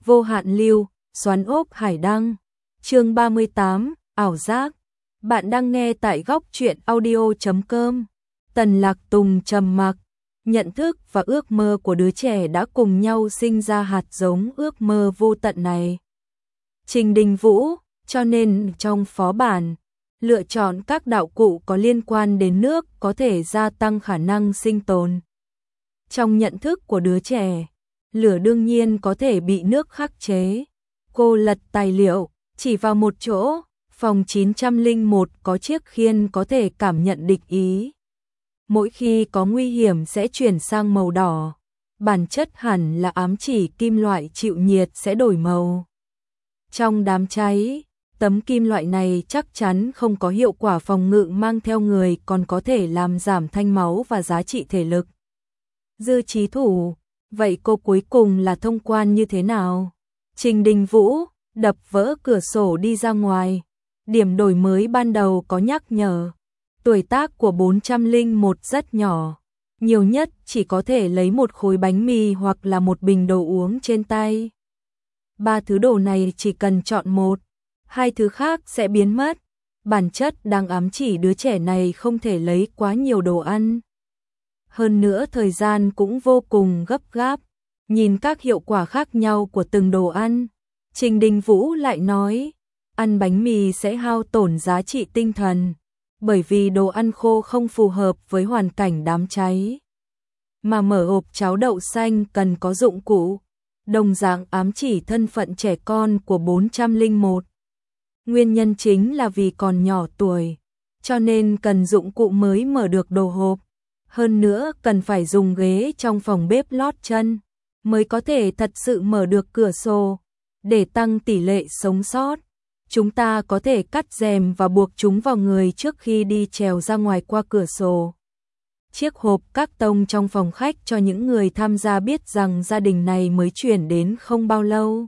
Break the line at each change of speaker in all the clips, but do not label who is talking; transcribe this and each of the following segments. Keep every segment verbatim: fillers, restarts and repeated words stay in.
Vô hạn lưu, xoắn ốc hải đăng. Chương ba mươi tám, ảo giác. Bạn đang nghe tại góc truyện audio chấm com. Tần Lạc Tùng trầm mặc, nhận thức và ước mơ của đứa trẻ đã cùng nhau sinh ra hạt giống ước mơ vô tận này. Trình Đình Vũ, cho nên trong phó bản, lựa chọn các đạo cụ có liên quan đến nước có thể gia tăng khả năng sinh tồn. Trong nhận thức của đứa trẻ, lửa đương nhiên có thể bị nước khắc chế. Cô lật tài liệu, chỉ vào một chỗ, phòng chín trăm lẻ một có chiếc khiên có thể cảm nhận địch ý. Mỗi khi có nguy hiểm sẽ chuyển sang màu đỏ, bản chất hẳn là ám chỉ kim loại chịu nhiệt sẽ đổi màu. Trong đám cháy, tấm kim loại này chắc chắn không có hiệu quả phòng ngự mang theo người, còn có thể làm giảm thanh máu và giá trị thể lực. Dư trí thủ, vậy cô cuối cùng là thông quan như thế nào? Trình Đình Vũ đập vỡ cửa sổ đi ra ngoài. Điểm đổi mới ban đầu có nhắc nhở. Tuổi tác của bốn trăm lẻ một rất nhỏ. Nhiều nhất chỉ có thể lấy một khối bánh mì hoặc là một bình đồ uống trên tay. Ba thứ đồ này chỉ cần chọn một, hai thứ khác sẽ biến mất. Bản chất đang ám chỉ đứa trẻ này không thể lấy quá nhiều đồ ăn. Hơn nữa thời gian cũng vô cùng gấp gáp. Nhìn các hiệu quả khác nhau của từng đồ ăn, Trình Đình Vũ lại nói, ăn bánh mì sẽ hao tổn giá trị tinh thần, bởi vì đồ ăn khô không phù hợp với hoàn cảnh đám cháy. Mà mở hộp cháo đậu xanh cần có dụng cụ, đồng dạng ám chỉ thân phận trẻ con của bốn trăm lẻ một. Nguyên nhân chính là vì còn nhỏ tuổi, cho nên cần dụng cụ mới mở được đồ hộp. Hơn nữa cần phải dùng ghế trong phòng bếp lót chân, mới có thể thật sự mở được cửa sổ. Để tăng tỷ lệ sống sót, chúng ta có thể cắt rèm và buộc chúng vào người trước khi đi trèo ra ngoài qua cửa sổ. Chiếc hộp các tông trong phòng khách cho những người tham gia biết rằng gia đình này mới chuyển đến không bao lâu.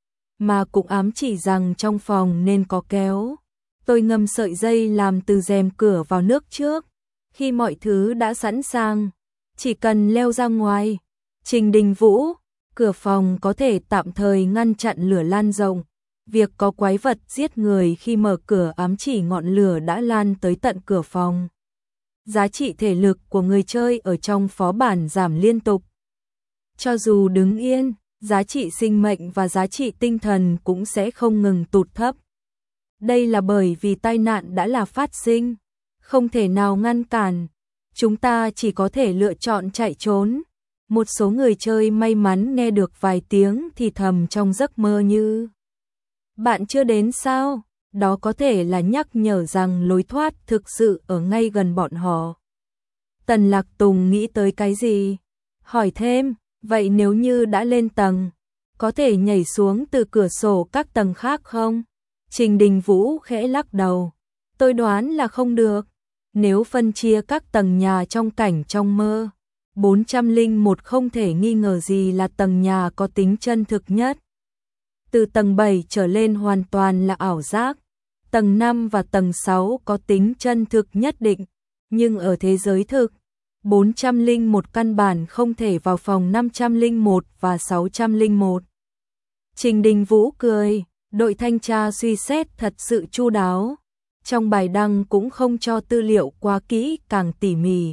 Mà cũng ám chỉ rằng trong phòng nên có kéo. Tôi ngâm sợi dây làm từ rèm cửa vào nước trước. Khi mọi thứ đã sẵn sàng, chỉ cần leo ra ngoài. Trình Đình Vũ, cửa phòng có thể tạm thời ngăn chặn lửa lan rộng. Việc có quái vật giết người khi mở cửa ám chỉ ngọn lửa đã lan tới tận cửa phòng. Giá trị thể lực của người chơi ở trong phó bản giảm liên tục. Cho dù đứng yên, giá trị sinh mệnh và giá trị tinh thần cũng sẽ không ngừng tụt thấp. Đây là bởi vì tai nạn đã là phát sinh, không thể nào ngăn cản. Chúng ta chỉ có thể lựa chọn chạy trốn. Một số người chơi may mắn nghe được vài tiếng thì thầm trong giấc mơ như: bạn chưa đến sao? Đó có thể là nhắc nhở rằng lối thoát thực sự ở ngay gần bọn họ. Tần Lạc Tùng nghĩ tới cái gì? Hỏi thêm, vậy nếu như đã lên tầng, có thể nhảy xuống từ cửa sổ các tầng khác không? Trình Đình Vũ khẽ lắc đầu. Tôi đoán là không được. Nếu phân chia các tầng nhà trong cảnh trong mơ, bốn trăm lẻ một không thể nghi ngờ gì là tầng nhà có tính chân thực nhất. Từ tầng bảy trở lên hoàn toàn là ảo giác. Tầng năm và tầng sáu có tính chân thực nhất định. Nhưng ở thế giới thực, bốn trăm lẻ một căn bản không thể vào phòng năm trăm lẻ một và sáu trăm lẻ một. Trình Đình Vũ cười, đội thanh tra suy xét thật sự chu đáo. Trong bài đăng cũng không cho tư liệu quá kỹ càng tỉ mỉ.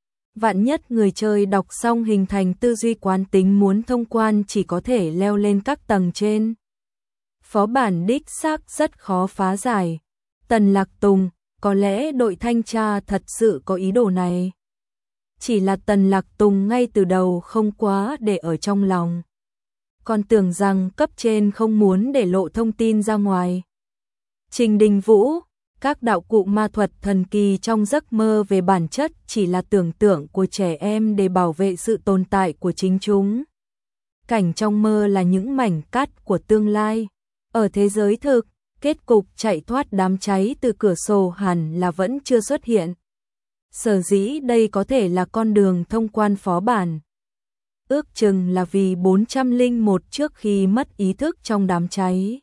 Vạn nhất người chơi đọc xong hình thành tư duy quán tính muốn thông quan chỉ có thể leo lên các tầng trên. Phó bản đích xác rất khó phá giải. Tần Lạc Tùng, có lẽ đội thanh tra thật sự có ý đồ này. Chỉ là Tần Lạc Tùng ngay từ đầu không quá để ở trong lòng. Còn tưởng rằng cấp trên không muốn để lộ thông tin ra ngoài. Trình Đình Vũ, các đạo cụ ma thuật thần kỳ trong giấc mơ về bản chất chỉ là tưởng tượng của trẻ em để bảo vệ sự tồn tại của chính chúng. Cảnh trong mơ là những mảnh cát của tương lai. Ở thế giới thực, kết cục chạy thoát đám cháy từ cửa sổ hẳn là vẫn chưa xuất hiện. Sở dĩ đây có thể là con đường thông quan phó bản. Ước chừng là vì bốn trăm lẻ một trước khi mất ý thức trong đám cháy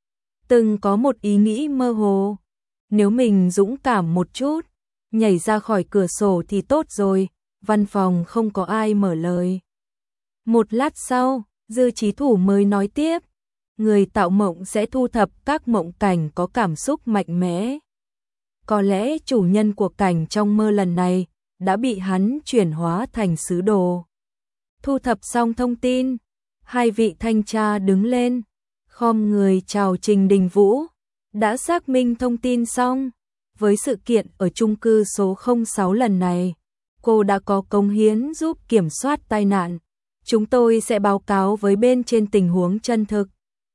từng có một ý nghĩ mơ hồ. Nếu mình dũng cảm một chút, nhảy ra khỏi cửa sổ thì tốt rồi. Văn phòng không có ai mở lời. Một lát sau, Dư Chí Thủ mới nói tiếp, người tạo mộng sẽ thu thập các mộng cảnh có cảm xúc mạnh mẽ. Có lẽ chủ nhân của cảnh trong mơ lần này đã bị hắn chuyển hóa thành sứ đồ. Thu thập xong thông tin, hai vị thanh tra đứng lên, khom người chào Trình Đình Vũ. Đã xác minh thông tin xong, với sự kiện ở chung cư số không sáu lần này, cô đã có cống hiến giúp kiểm soát tai nạn. Chúng tôi sẽ báo cáo với bên trên tình huống chân thực.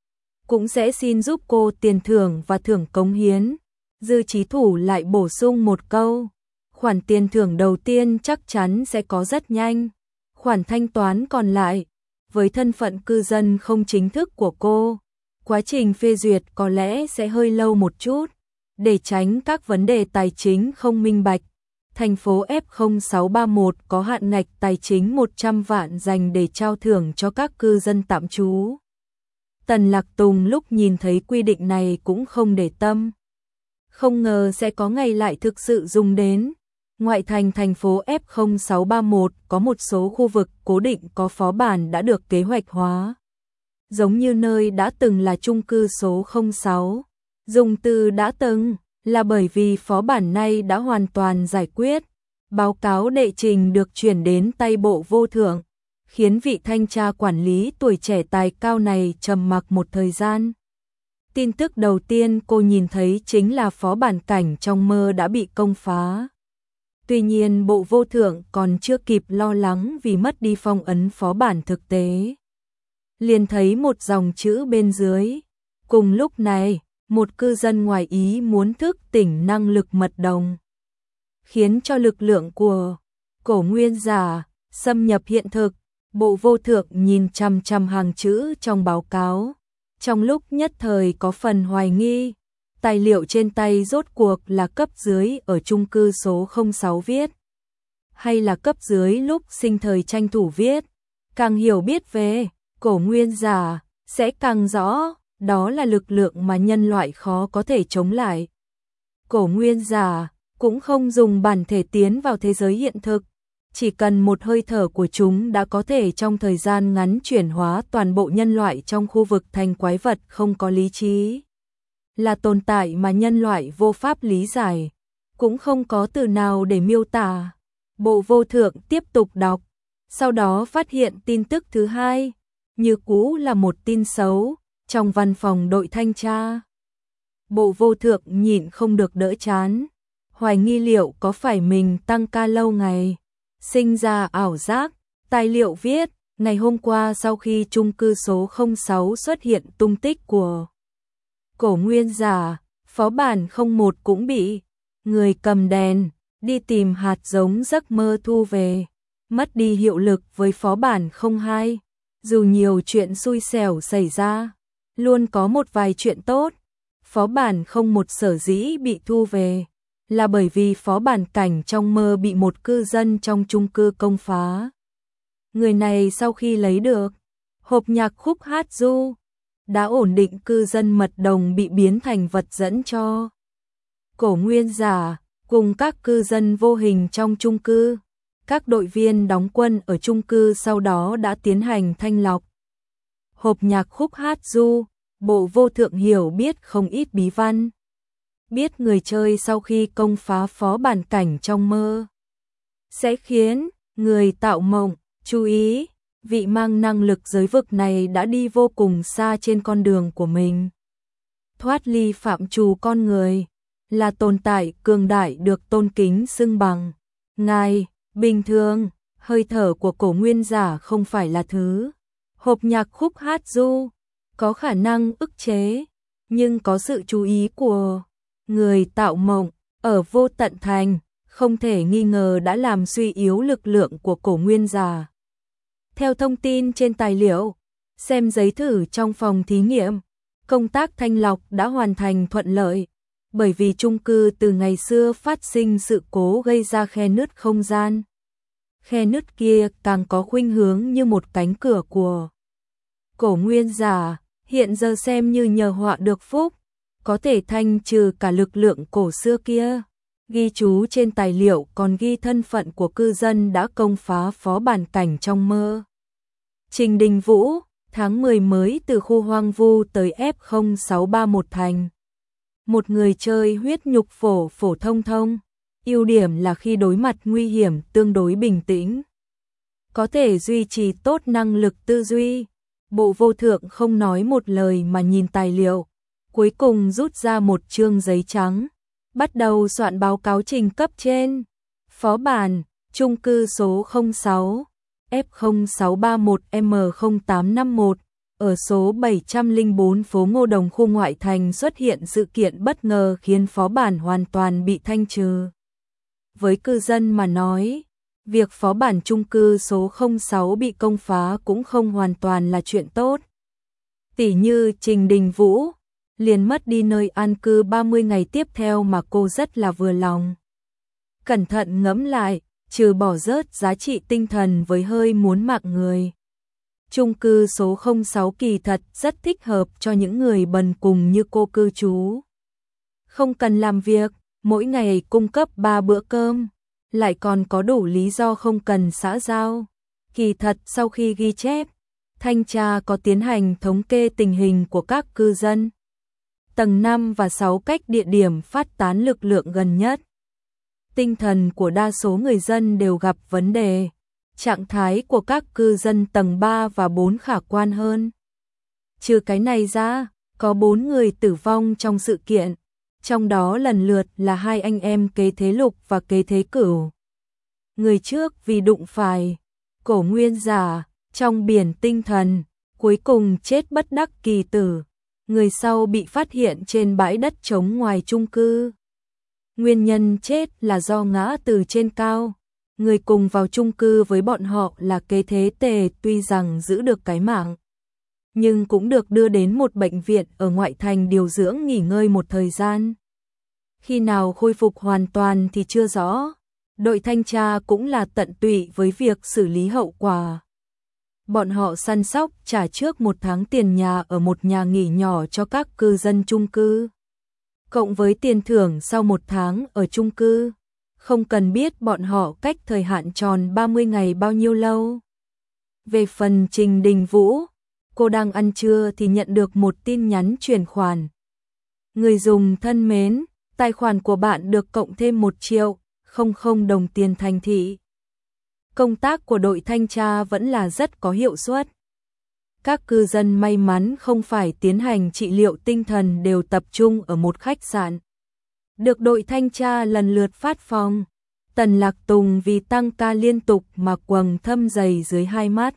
Cũng sẽ xin giúp cô tiền thưởng và thưởng cống hiến. Dư Chí Thủ lại bổ sung một câu, khoản tiền thưởng đầu tiên chắc chắn sẽ có rất nhanh. Khoản thanh toán còn lại, với thân phận cư dân không chính thức của cô, quá trình phê duyệt có lẽ sẽ hơi lâu một chút. Để tránh các vấn đề tài chính không minh bạch, thành phố F không sáu ba mốt có hạn ngạch tài chính một trăm vạn dành để trao thưởng cho các cư dân tạm trú. Tần Lạc Tùng lúc nhìn thấy quy định này cũng không để tâm. Không ngờ sẽ có ngày lại thực sự dùng đến. Ngoại thành thành phố F không sáu ba mốt có một số khu vực cố định có phó bản đã được kế hoạch hóa. Giống như nơi đã từng là chung cư số không sáu. Dùng từ đã từng là bởi vì phó bản này đã hoàn toàn giải quyết. Báo cáo đệ trình được chuyển đến tay Bộ Vô Thượng, khiến vị thanh tra quản lý tuổi trẻ tài cao này trầm mặc một thời gian. Tin tức đầu tiên cô nhìn thấy chính là phó bản cảnh trong mơ đã bị công phá. Tuy nhiên Bộ Vô Thượng còn chưa kịp lo lắng vì mất đi phong ấn phó bản thực tế. Liền thấy một dòng chữ bên dưới. Cùng lúc này, một cư dân ngoài ý muốn thức tỉnh năng lực mật đồng, khiến cho lực lượng của cổ nguyên giả xâm nhập hiện thực. Bộ Vô Thượng nhìn chằm chằm hàng chữ trong báo cáo, trong lúc nhất thời có phần hoài nghi, tài liệu trên tay rốt cuộc là cấp dưới ở chung cư số không sáu viết, hay là cấp dưới lúc sinh thời tranh thủ viết. Càng hiểu biết về cổ nguyên giả, sẽ càng rõ, đó là lực lượng mà nhân loại khó có thể chống lại. Cổ nguyên giả cũng không dùng bản thể tiến vào thế giới hiện thực, chỉ cần một hơi thở của chúng đã có thể trong thời gian ngắn chuyển hóa toàn bộ nhân loại trong khu vực thành quái vật không có lý trí. Là tồn tại mà nhân loại vô pháp lý giải, cũng không có từ nào để miêu tả. Bộ Vô Thượng tiếp tục đọc, sau đó phát hiện tin tức thứ hai, như cũ là một tin xấu, trong văn phòng đội thanh tra. Bộ Vô Thượng nhịn không được đỡ chán, hoài nghi liệu có phải mình tăng ca lâu ngày, sinh ra ảo giác. Tài liệu viết, ngày hôm qua sau khi chung cư số không sáu xuất hiện tung tích của cổ nguyên giả, phó bản không một cũng bị người cầm đèn đi tìm hạt giống giấc mơ thu về, mất đi hiệu lực với phó bản không hai. Dù nhiều chuyện xui xẻo xảy ra, luôn có một vài chuyện tốt. Phó bản không một sở dĩ bị thu về, là bởi vì phó bản cảnh trong mơ bị một cư dân trong chung cư công phá. Người này sau khi lấy được hộp nhạc khúc hát du, đã ổn định cư dân mật đồng bị biến thành vật dẫn cho cổ nguyên giả, cùng các cư dân vô hình trong chung cư. Các đội viên đóng quân ở chung cư sau đó đã tiến hành thanh lọc. Hộp nhạc khúc hát du, Bộ Vô Thượng hiểu biết không ít bí văn. Biết người chơi sau khi công phá phó bản cảnh trong mơ, sẽ khiến người tạo mộng chú ý. Vị mang năng lực giới vực này đã đi vô cùng xa trên con đường của mình. Thoát ly phạm trù con người, là tồn tại cường đại được tôn kính xưng bằng ngài. Bình thường, hơi thở của cổ nguyên giả không phải là thứ hộp nhạc khúc hát du có khả năng ức chế, nhưng có sự chú ý của người tạo mộng ở vô tận thành, không thể nghi ngờ đã làm suy yếu lực lượng của cổ nguyên giả. Theo thông tin trên tài liệu, xem giấy thử trong phòng thí nghiệm, công tác thanh lọc đã hoàn thành thuận lợi, bởi vì chung cư từ ngày xưa phát sinh sự cố gây ra khe nứt không gian. Khe nứt kia càng có khuynh hướng như một cánh cửa của cổ nguyên giả, hiện giờ xem như nhờ họa được phúc, có thể thanh trừ cả lực lượng cổ xưa kia. Ghi chú trên tài liệu còn ghi thân phận của cư dân đã công phá phó bản cảnh trong mơ. Trình Đình Vũ, Tháng mười mới từ khu hoang vu tới F không sáu ba một thành. Một người chơi huyết nhục phổ phổ thông thông. Ưu điểm là khi đối mặt nguy hiểm tương đối bình tĩnh. Có thể duy trì tốt năng lực tư duy. Bộ vô thượng không nói một lời mà nhìn tài liệu. Cuối cùng rút ra một chương giấy trắng. Bắt đầu soạn báo cáo trình cấp trên. Phó bản, chung cư số không sáu, F không sáu ba một M không tám năm một, ở số bảy trăm lẻ bốn phố Ngô Đồng khu ngoại thành xuất hiện sự kiện bất ngờ khiến phó bản hoàn toàn bị thanh trừ. Với cư dân mà nói, việc phó bản chung cư số không sáu bị công phá cũng không hoàn toàn là chuyện tốt. Tỉ như Trình Đình Vũ, liền mất đi nơi an cư ba mươi ngày tiếp theo mà cô rất là vừa lòng. Cẩn thận ngẫm lại, trừ bỏ rớt giá trị tinh thần với hơi muốn mạng người. Chung cư số không sáu kỳ thật rất thích hợp cho những người bần cùng như cô cư trú. Không cần làm việc, mỗi ngày cung cấp ba bữa cơm, lại còn có đủ lý do không cần xã giao. Kỳ thật sau khi ghi chép, thanh tra có tiến hành thống kê tình hình của các cư dân. Tầng năm và sáu cách địa điểm phát tán lực lượng gần nhất. Tinh thần của đa số người dân đều gặp vấn đề. Trạng thái của các cư dân tầng ba và bốn khả quan hơn. Trừ cái này ra, có bốn người tử vong trong sự kiện, trong đó lần lượt là hai anh em Kế Thế Lục và Kế Thế Cửu. Người trước vì đụng phải cổ nguyên giả trong biển tinh thần, cuối cùng chết bất đắc kỳ tử. Người sau bị phát hiện trên bãi đất trống ngoài chung cư. Nguyên nhân chết là do ngã từ trên cao. Người cùng vào chung cư với bọn họ là Kế Thế Tề, tuy rằng giữ được cái mạng, nhưng cũng được đưa đến một bệnh viện ở ngoại thành điều dưỡng nghỉ ngơi một thời gian. Khi nào khôi phục hoàn toàn thì chưa rõ. Đội thanh tra cũng là tận tụy với việc xử lý hậu quả. Bọn họ săn sóc trả trước một tháng tiền nhà ở một nhà nghỉ nhỏ cho các cư dân chung cư. Cộng với tiền thưởng sau một tháng ở chung cư. Không cần biết bọn họ cách thời hạn tròn ba mươi ngày bao nhiêu lâu. Về phần Trình Đình Vũ, cô đang ăn trưa thì nhận được một tin nhắn chuyển khoản. Người dùng thân mến, tài khoản của bạn được cộng thêm một triệu, không không đồng tiền thành thị. Công tác của đội thanh tra vẫn là rất có hiệu suất. Các cư dân may mắn không phải tiến hành trị liệu tinh thần đều tập trung ở một khách sạn. Được đội thanh tra lần lượt phát phòng. Tần Lạc Tùng vì tăng ca liên tục mà quầng thâm dày dưới hai mắt.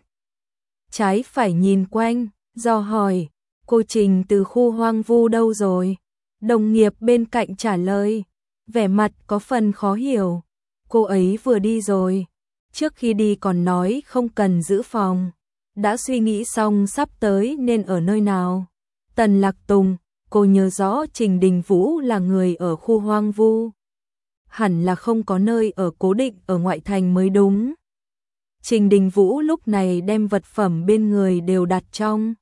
Trái phải nhìn quanh, do hỏi, cô Trình từ khu hoang vu đâu rồi? Đồng nghiệp bên cạnh trả lời, vẻ mặt có phần khó hiểu. Cô ấy vừa đi rồi. Trước khi đi còn nói không cần giữ phòng. Đã suy nghĩ xong sắp tới nên ở nơi nào. Tần Lạc Tùng, cô nhớ rõ Trình Đình Vũ là người ở khu hoang vu. Hẳn là không có nơi ở cố định ở ngoại thành mới đúng. Trình Đình Vũ lúc này đem vật phẩm bên người đều đặt trong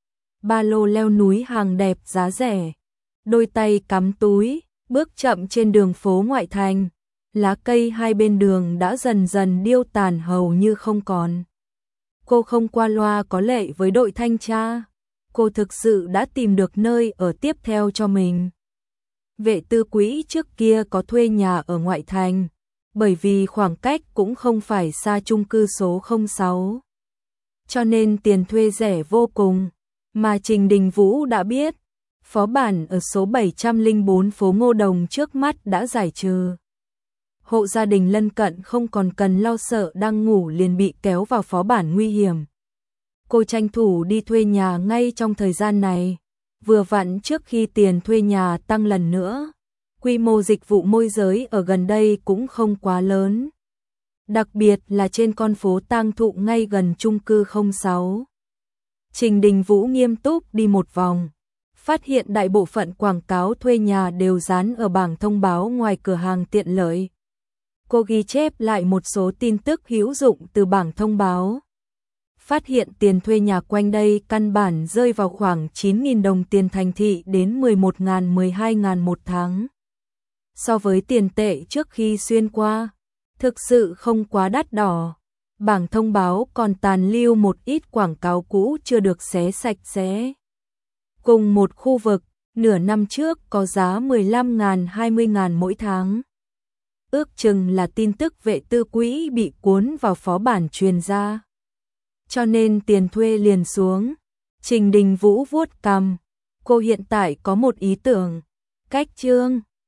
ba lô leo núi hàng đẹp giá rẻ. Đôi tay cắm túi, bước chậm trên đường phố ngoại thành. Lá cây hai bên đường đã dần dần điêu tàn hầu như không còn. Cô không qua loa có lệ với đội thanh tra. Cô thực sự đã tìm được nơi ở tiếp theo cho mình. Vệ tư quỹ trước kia có thuê nhà ở ngoại thành, bởi vì khoảng cách cũng không phải xa chung cư số không sáu. Cho nên tiền thuê rẻ vô cùng, mà Trình Đình Vũ đã biết. Phó bản ở số bảy trăm lẻ bốn phố Ngô Đồng trước mắt đã giải trừ. Hộ gia đình lân cận không còn cần lo sợ đang ngủ liền bị kéo vào phó bản nguy hiểm. Cô tranh thủ đi thuê nhà ngay trong thời gian này, vừa vặn trước khi tiền thuê nhà tăng lần nữa. Quy mô dịch vụ môi giới ở gần đây cũng không quá lớn, đặc biệt là trên con phố Tang Thụ ngay gần chung cư không sáu. Trình Đình Vũ nghiêm túc đi một vòng, phát hiện đại bộ phận quảng cáo thuê nhà đều dán ở bảng thông báo ngoài cửa hàng tiện lợi. Cô ghi chép lại một số tin tức hữu dụng từ bảng thông báo. Phát hiện tiền thuê nhà quanh đây căn bản rơi vào khoảng chín nghìn đồng tiền thành thị đến mười một nghìn mười hai nghìn một tháng. So với tiền tệ trước khi xuyên qua, thực sự không quá đắt đỏ. Bảng thông báo còn tàn lưu một ít quảng cáo cũ chưa được xé sạch sẽ. Cùng một khu vực, nửa năm trước có giá mười lăm ngàn hai mươi ngàn mỗi tháng. Ước chừng là tin tức vệ tư quỹ bị cuốn vào phó bản truyền ra. Cho nên tiền thuê liền xuống. Trình Đình Vũ vuốt cằm. Cô hiện tại có một ý tưởng. Cách chương